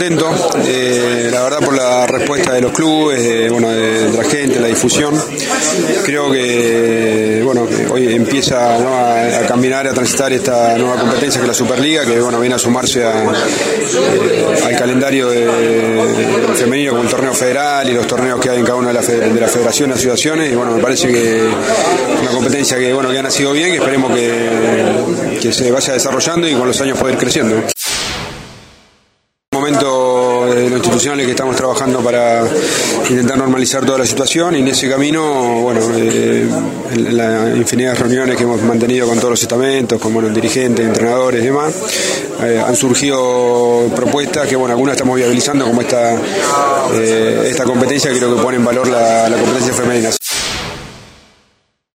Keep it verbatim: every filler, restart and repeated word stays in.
contento, eh, la verdad, por la respuesta de los clubes, eh, bueno, de, de la gente, la difusión. Creo que, bueno, que hoy empieza, ¿no?, a, a caminar, a transitar esta nueva competencia que es la Superliga, que, bueno, viene a sumarse a, eh, al calendario de, de femenino con el torneo federal y los torneos que hay en cada una de las de la federaciones, asociaciones, y bueno, me parece que una competencia que, bueno, que ha nacido bien, que esperemos que, que se vaya desarrollando y con los años poder ir creciendo. Momento de lo institucional es que estamos trabajando para intentar normalizar toda la situación, y en ese camino, bueno, eh, en la infinidad de reuniones que hemos mantenido con todos los estamentos, con, bueno, dirigentes, entrenadores y demás, eh, han surgido propuestas que, bueno, algunas estamos viabilizando, como esta, eh, esta competencia que creo que pone en valor la, la competencia femenina.